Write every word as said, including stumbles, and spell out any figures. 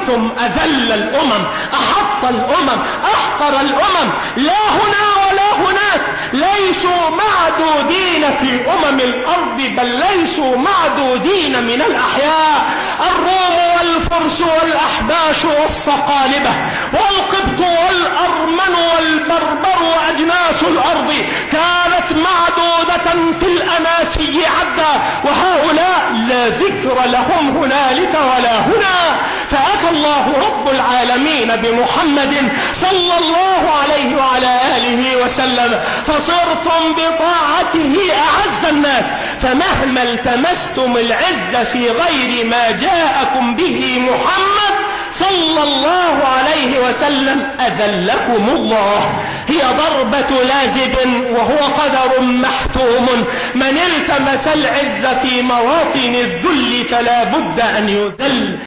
أنتم أذل الأمم، أحط الأمم، أحقر الأمم، لا هنا ولا هناك. ليسوا معدودين في أمم الأرض، بل ليسوا معدودين من الأحياء. الروم والفرس والأحباش والصقالبة والقبط والأرمن والبربر وأجناس الأرض كانت معدودة في الأماسي عدا، وهؤلاء لا ذكر لهم هنالك ولا هنا. فأتى الله رب العالمين بمحمد صلى الله عليه وعلى آله وسلم، فصرتم بطاعته أعز الناس، فمهما التمستم العز في غير ما جاءكم به محمد صلى الله عليه وسلم أذلكم الله. هي ضربة لازب وهو قدر محتوم، من التمس العز في مواطن الذل فلا بد أن يذل.